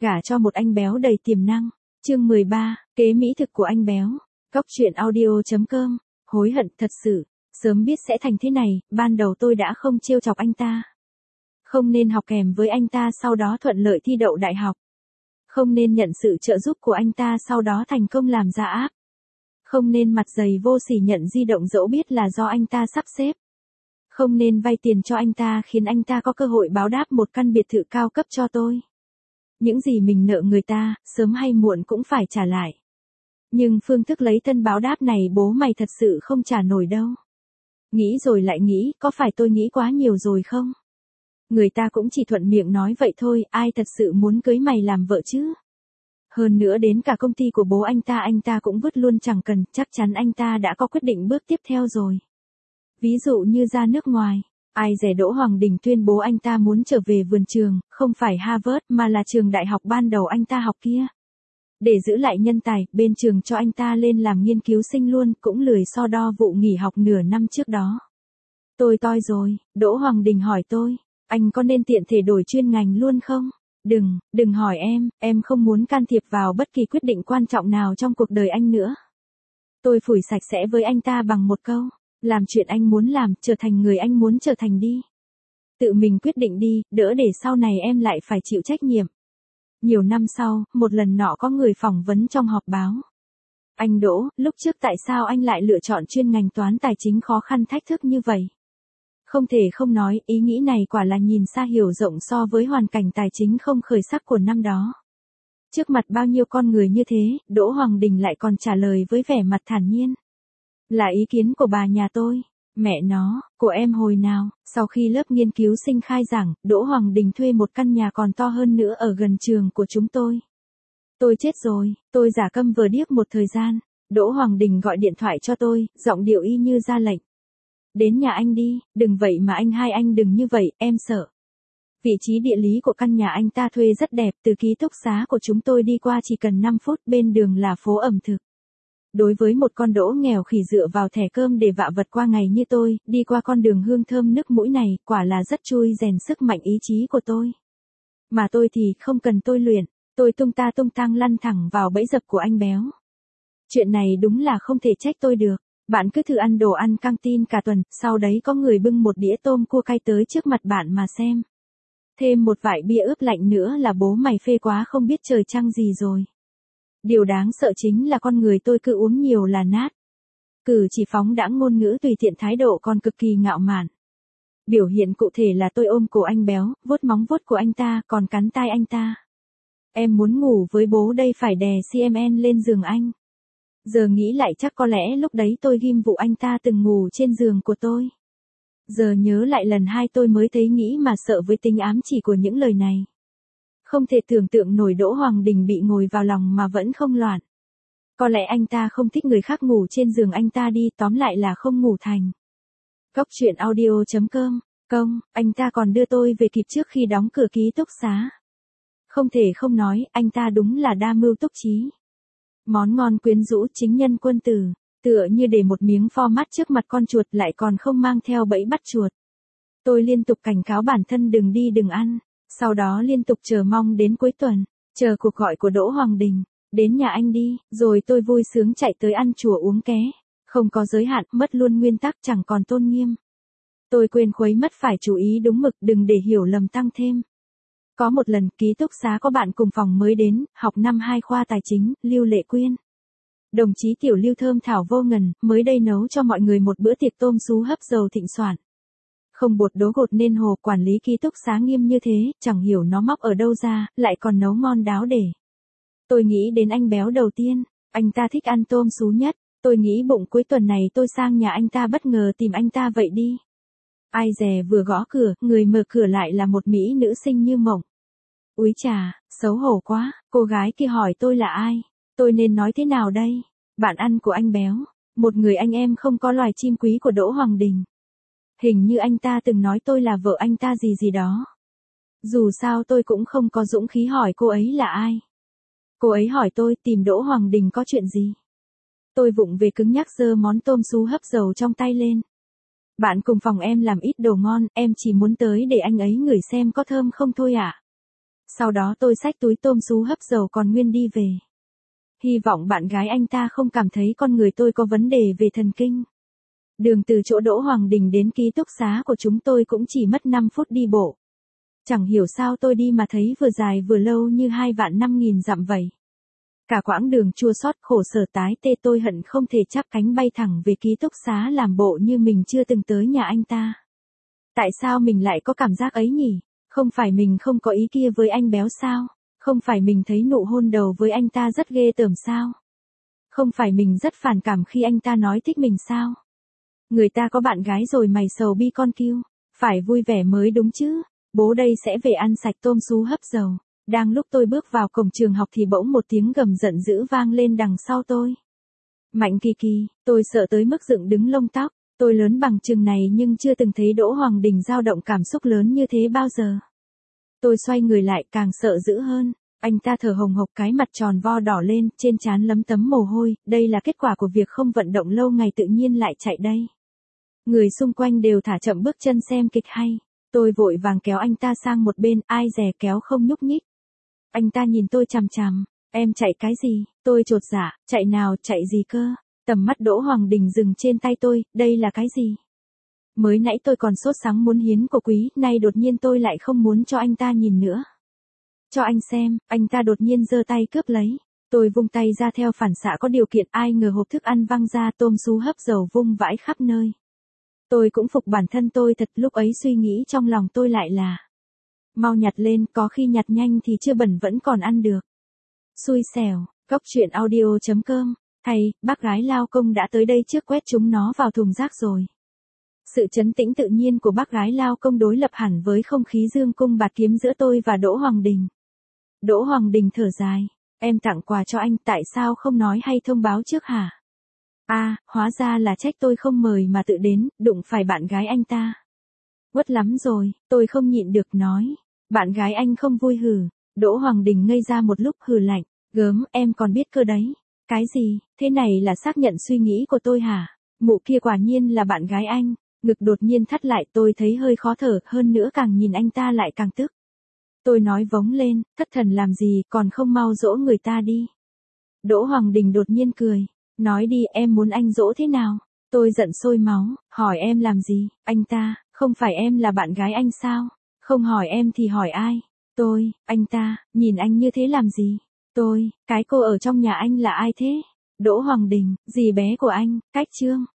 Gả cho một anh béo đầy tiềm năng. Chương 13, kế mỹ thực của anh béo. Cóc truyện audio.com. Hối hận thật sự, sớm biết sẽ thành thế này, ban đầu tôi đã không trêu chọc anh ta. Không nên học kèm với anh ta sau đó thuận lợi thi đậu đại học. Không nên nhận sự trợ giúp của anh ta sau đó thành công làm ra áp. Không nên mặt dày vô sỉ nhận di động dẫu biết là do anh ta sắp xếp. Không nên vay tiền cho anh ta khiến anh ta có cơ hội báo đáp một căn biệt thự cao cấp cho tôi. Những gì mình nợ người ta, sớm hay muộn cũng phải trả lại. Nhưng phương thức lấy thân báo đáp này bố mày thật sự không trả nổi đâu. Nghĩ rồi lại nghĩ, có phải tôi nghĩ quá nhiều rồi không? Người ta cũng chỉ thuận miệng nói vậy thôi, ai thật sự muốn cưới mày làm vợ chứ? Hơn nữa đến cả công ty của bố anh ta cũng vứt luôn chẳng cần, chắc chắn anh ta đã có quyết định bước tiếp theo rồi. Ví dụ như ra nước ngoài. Ai dè Đỗ Hoàng Đình tuyên bố anh ta muốn trở về vườn trường, không phải Harvard mà là trường đại học ban đầu anh ta học kia. Để giữ lại nhân tài, bên trường cho anh ta lên làm nghiên cứu sinh luôn, cũng lười so đo vụ nghỉ học nửa năm trước đó. Tôi toi rồi, Đỗ Hoàng Đình hỏi tôi, anh có nên tiện thể đổi chuyên ngành luôn không? Đừng hỏi em không muốn can thiệp vào bất kỳ quyết định quan trọng nào trong cuộc đời anh nữa. Tôi phủi sạch sẽ với anh ta bằng một câu. Làm chuyện anh muốn làm, trở thành người anh muốn trở thành đi. Tự mình quyết định đi, đỡ để sau này em lại phải chịu trách nhiệm. Nhiều năm sau, một lần nọ có người phỏng vấn trong họp báo. Anh Đỗ, lúc trước tại sao anh lại lựa chọn chuyên ngành toán tài chính khó khăn thách thức như vậy? Không thể không nói, ý nghĩ này quả là nhìn xa hiểu rộng so với hoàn cảnh tài chính không khởi sắc của năm đó. Trước mặt bao nhiêu con người như thế, Đỗ Hoàng Đình lại còn trả lời với vẻ mặt thản nhiên. Là ý kiến của bà nhà tôi. Mẹ nó, của em hồi nào? Sau khi lớp nghiên cứu sinh khai giảng, Đỗ Hoàng Đình thuê một căn nhà còn to hơn nữa ở gần trường của chúng tôi. Tôi chết rồi, tôi giả câm vờ điếc một thời gian. Đỗ Hoàng Đình gọi điện thoại cho tôi, giọng điệu y như ra lệnh. Đến nhà anh đi, đừng vậy mà anh đừng như vậy, em sợ. Vị trí địa lý của căn nhà anh ta thuê rất đẹp, từ ký túc xá của chúng tôi đi qua chỉ cần 5 phút, bên đường là phố ẩm thực. Đối với một con Đỗ nghèo khỉ dựa vào thẻ cơm để vạ vật qua ngày như tôi, đi qua con đường hương thơm nước mũi này, quả là rất chui rèn sức mạnh ý chí của tôi. Mà tôi thì không cần tôi luyện, tôi tung tăng lăn thẳng vào bẫy dập của anh béo. Chuyện này đúng là không thể trách tôi được. Bạn cứ thử ăn đồ ăn căng tin cả tuần, sau đấy có người bưng một đĩa tôm cua cay tới trước mặt bạn mà xem. Thêm một vại bia ướp lạnh nữa là bố mày phê quá không biết trời trăng gì rồi. Điều đáng sợ chính là con người tôi cứ uống nhiều là nát. Cử chỉ phóng đãng ngôn ngữ tùy tiện thái độ còn cực kỳ ngạo mạn. Biểu hiện cụ thể là tôi ôm cổ anh béo, vuốt móng vuốt của anh ta, còn cắn tai anh ta. Em muốn ngủ với bố đây phải đè CMN lên giường anh. Giờ nghĩ lại chắc có lẽ lúc đấy tôi ghim vụ anh ta từng ngủ trên giường của tôi. Giờ nhớ lại lần 2 tôi mới thấy nghĩ mà sợ với tính ám chỉ của những lời này. Không thể tưởng tượng nổi Đỗ Hoàng Đình bị ngồi vào lòng mà vẫn không loạn. Có lẽ anh ta không thích người khác ngủ trên giường anh ta đi, tóm lại là không ngủ thành. Cóc truyện audio.com, anh ta còn đưa tôi về kịp trước khi đóng cửa ký túc xá. Không thể không nói, anh ta đúng là đa mưu túc trí. Món ngon quyến rũ chính nhân quân tử, tựa như để một miếng pho mát trước mặt con chuột lại còn không mang theo bẫy bắt chuột. Tôi liên tục cảnh cáo bản thân đừng đi đừng ăn. Sau đó liên tục chờ mong đến cuối tuần, chờ cuộc gọi của Đỗ Hoàng Đình, đến nhà anh đi, rồi tôi vui sướng chạy tới ăn chùa uống ké, không có giới hạn, mất luôn nguyên tắc chẳng còn tôn nghiêm. Tôi quên khuấy mất phải chú ý đúng mực đừng để hiểu lầm tăng thêm. Có một lần ký túc xá có bạn cùng phòng mới đến, học năm 2 khoa tài chính, Lưu Lệ Quyên. Đồng chí Tiểu Lưu thơm thảo vô ngần, mới đây nấu cho mọi người một bữa tiệc tôm sú hấp dầu thịnh soạn. Không bột đố gột nên hồ quản lý ký túc xá nghiêm như thế, chẳng hiểu nó móc ở đâu ra, lại còn nấu ngon đáo để. Tôi nghĩ đến anh béo đầu tiên, anh ta thích ăn tôm sú nhất, tôi nghĩ bụng cuối tuần này tôi sang nhà anh ta bất ngờ tìm anh ta vậy đi. Ai dè vừa gõ cửa, người mở cửa lại là một mỹ nữ xinh như mộng. Úi chà, xấu hổ quá, cô gái kia hỏi tôi là ai, tôi nên nói thế nào đây? Bạn ăn của anh béo, một người anh em không có loài chim quý của Đỗ Hoàng Đình. Hình như anh ta từng nói tôi là vợ anh ta gì đó. Dù sao tôi cũng không có dũng khí hỏi cô ấy là ai. Cô ấy hỏi tôi tìm Đỗ Hoàng Đình có chuyện gì. Tôi vụng về cứng nhắc giơ món tôm sú hấp dầu trong tay lên. Bạn cùng phòng em làm ít đồ ngon, em chỉ muốn tới để anh ấy ngửi xem có thơm không thôi ạ. Sau đó tôi xách túi tôm sú hấp dầu còn nguyên đi về. Hy vọng bạn gái anh ta không cảm thấy con người tôi có vấn đề về thần kinh. Đường từ chỗ Đỗ Hoàng Đình đến ký túc xá của chúng tôi cũng chỉ mất 5 phút đi bộ. Chẳng hiểu sao tôi đi mà thấy vừa dài vừa lâu như 2.500.000 dặm vậy. Cả quãng đường chua xót khổ sở tái tê tôi hận không thể chắp cánh bay thẳng về ký túc xá làm bộ như mình chưa từng tới nhà anh ta. Tại sao mình lại có cảm giác ấy nhỉ? Không phải mình không có ý kia với anh béo sao? Không phải mình thấy nụ hôn đầu với anh ta rất ghê tởm sao? Không phải mình rất phản cảm khi anh ta nói thích mình sao? Người ta có bạn gái rồi mày sầu bi con kiêu. Phải vui vẻ mới đúng chứ. Bố đây sẽ về ăn sạch tôm sú hấp dầu. Đang lúc tôi bước vào cổng trường học thì bỗng một tiếng gầm giận dữ vang lên đằng sau tôi. Mạnh Kỳ Kỳ, tôi sợ tới mức dựng đứng lông tóc. Tôi lớn bằng chừng này nhưng chưa từng thấy Đỗ Hoàng Đình dao động cảm xúc lớn như thế bao giờ. Tôi xoay người lại càng sợ dữ hơn. Anh ta thở hồng hộc, cái mặt tròn vo đỏ lên, trên trán lấm tấm mồ hôi, đây là kết quả của việc không vận động lâu ngày tự nhiên lại chạy đây. Người xung quanh đều thả chậm bước chân xem kịch hay. Tôi vội vàng kéo anh ta sang một bên, ai dè kéo không nhúc nhích. Anh ta nhìn tôi chằm chằm, em chạy cái gì? Tôi chột dạ, chạy nào, chạy gì cơ? Tầm mắt Đỗ Hoàng Đình dừng trên tay tôi, đây là cái gì? Mới nãy tôi còn sốt sắng muốn hiến của quý, nay đột nhiên tôi lại không muốn cho anh ta nhìn nữa. Cho anh xem, anh ta đột nhiên giơ tay cướp lấy. Tôi vung tay ra theo phản xạ có điều kiện, ai ngờ hộp thức ăn văng ra, tôm sú hấp dầu vung vãi khắp nơi. Tôi cũng phục bản thân tôi thật, lúc ấy suy nghĩ trong lòng tôi lại là mau nhặt lên, có khi nhặt nhanh thì chưa bẩn vẫn còn ăn được. Xui xẻo, Cóc truyện audio.com, thầy, bác gái lao công đã tới đây trước quét chúng nó vào thùng rác rồi. Sự trấn tĩnh tự nhiên của bác gái lao công đối lập hẳn với không khí dương cung bạt kiếm giữa tôi và Đỗ Hoàng Đình. Đỗ Hoàng Đình thở dài, em tặng quà cho anh, tại sao không nói hay thông báo trước hả? À, hóa ra là trách tôi không mời mà tự đến, đụng phải bạn gái anh ta. Quất lắm rồi, tôi không nhịn được nói. Bạn gái anh không vui hử? Đỗ Hoàng Đình ngây ra một lúc hừ lạnh, gớm, em còn biết cơ đấy. Cái gì, thế này là xác nhận suy nghĩ của tôi hả? Mụ kia quả nhiên là bạn gái anh. Ngực đột nhiên thắt lại, tôi thấy hơi khó thở, hơn nữa càng nhìn anh ta lại càng tức. Tôi nói vống lên, thất thần làm gì, còn không mau dỗ người ta đi. Đỗ Hoàng Đình đột nhiên cười, nói đi, em muốn anh dỗ thế nào? Tôi giận sôi máu, hỏi em làm gì? Anh ta, không phải em là bạn gái anh sao? Không hỏi em thì hỏi ai? Tôi, anh ta, nhìn anh như thế làm gì? Tôi, cái cô ở trong nhà anh là ai thế? Đỗ Hoàng Đình, dì bé của anh, Cách Trương.